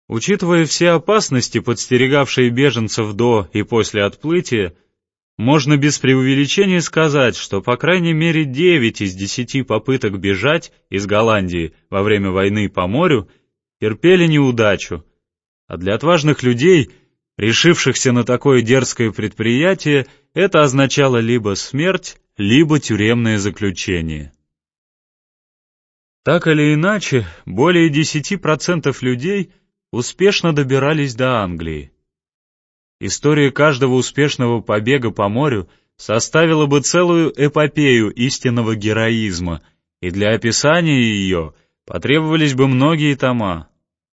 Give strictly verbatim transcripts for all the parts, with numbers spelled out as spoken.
Учитывая все опасности, подстерегавшие беженцев до и после отплытия, можно без преувеличения сказать, что по крайней мере девять из десяти попыток бежать из Голландии во время войны по морю терпели неудачу, а для отважных людей, решившихся на такое дерзкое предприятие, это означало либо смерть, либо тюремное заключение. Так или иначе, более десяти процентов людей успешно добирались до Англии. История каждого успешного побега по морю составила бы целую эпопею истинного героизма, и для описания ее потребовались бы многие тома.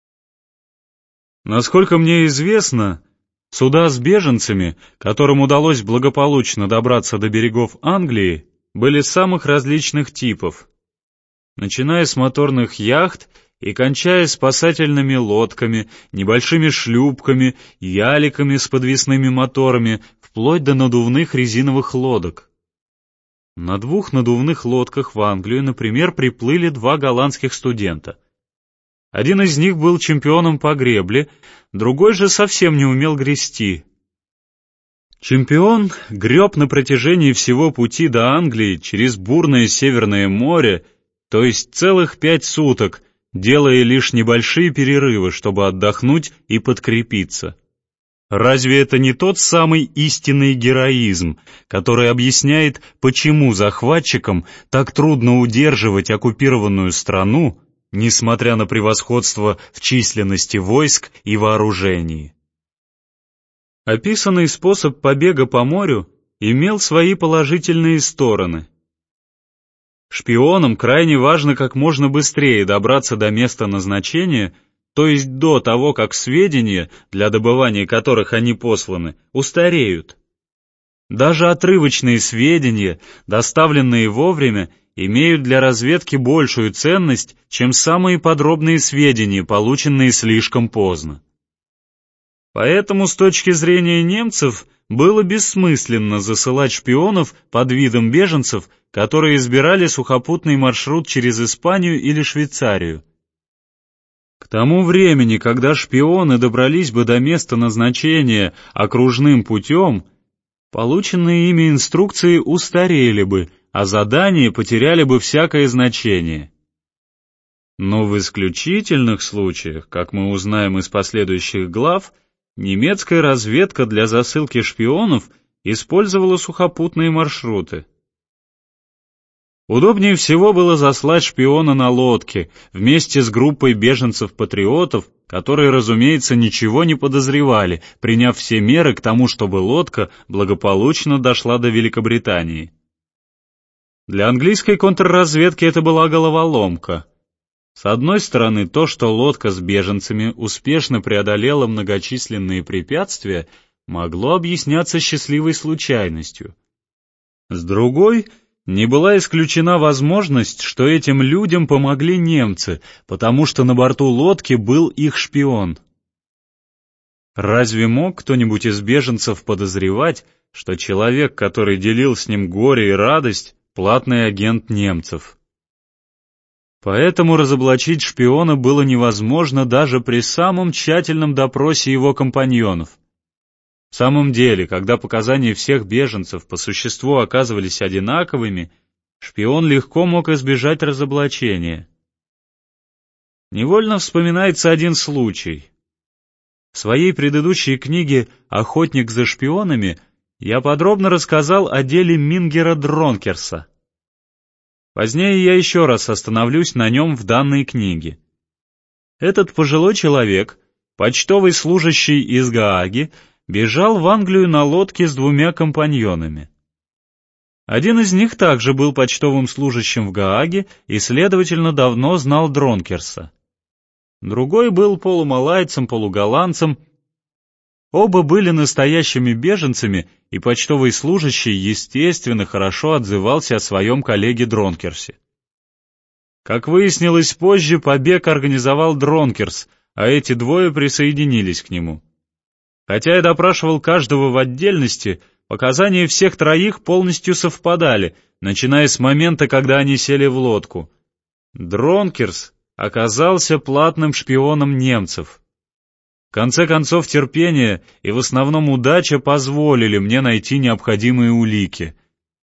Насколько мне известно, суда с беженцами, которым удалось благополучно добраться до берегов Англии, были самых различных типов, начиная с моторных яхт и кончая спасательными лодками, небольшими шлюпками, яликами с подвесными моторами, вплоть до надувных резиновых лодок. На двух надувных лодках в Англию, например, приплыли два голландских студента. Один из них был чемпионом по гребле, другой же совсем не умел грести. Чемпион греб на протяжении всего пути до Англии через бурное Северное море, то есть целых пять суток, делая лишь небольшие перерывы, чтобы отдохнуть и подкрепиться. Разве это не тот самый истинный героизм, который объясняет, почему захватчикам так трудно удерживать оккупированную страну, несмотря на превосходство в численности войск и вооружении? Описанный способ побега по морю имел свои положительные стороны. Шпионам крайне важно как можно быстрее добраться до места назначения, то есть до того, как сведения, для добывания которых они посланы, устареют. Даже отрывочные сведения, доставленные вовремя, имеют для разведки большую ценность, чем самые подробные сведения, полученные слишком поздно. Поэтому с точки зрения немцев было бессмысленно засылать шпионов под видом беженцев, которые избирали сухопутный маршрут через Испанию или Швейцарию. К тому времени, когда шпионы добрались бы до места назначения окружным путем, полученные ими инструкции устарели бы, а задания потеряли бы всякое значение. Но в исключительных случаях, как мы узнаем из последующих глав, немецкая разведка для засылки шпионов использовала сухопутные маршруты. Удобнее всего было заслать шпиона на лодке вместе с группой беженцев-патриотов, которые, разумеется, ничего не подозревали, приняв все меры к тому, чтобы лодка благополучно дошла до Великобритании. Для английской контрразведки это была головоломка. С одной стороны, то, что лодка с беженцами успешно преодолела многочисленные препятствия, могло объясняться счастливой случайностью. С другой, не была исключена возможность, что этим людям помогли немцы, потому что на борту лодки был их шпион. Разве мог кто-нибудь из беженцев подозревать, что человек, который делил с ним горе и радость, платный агент немцев? Поэтому разоблачить шпиона было невозможно даже при самом тщательном допросе его компаньонов. В самом деле, когда показания всех беженцев по существу оказывались одинаковыми, шпион легко мог избежать разоблачения. Невольно вспоминается один случай. В своей предыдущей книге «Охотник за шпионами» я подробно рассказал о деле Мингера Дронкерса. Позднее я еще раз остановлюсь на нем в данной книге. Этот пожилой человек, почтовый служащий из Гааги, бежал в Англию на лодке с двумя компаньонами. Один из них также был почтовым служащим в Гааге и, следовательно, давно знал Дронкерса. Другой был полумалайцем-полуголландцем. Оба были настоящими беженцами, и почтовый служащий, естественно, хорошо отзывался о своем коллеге Дронкерсе. Как выяснилось позже, побег организовал Дронкерс, а эти двое присоединились к нему. Хотя я допрашивал каждого в отдельности, показания всех троих полностью совпадали, начиная с момента, когда они сели в лодку. Дронкерс оказался платным шпионом немцев. В конце концов, терпение и в основном удача позволили мне найти необходимые улики —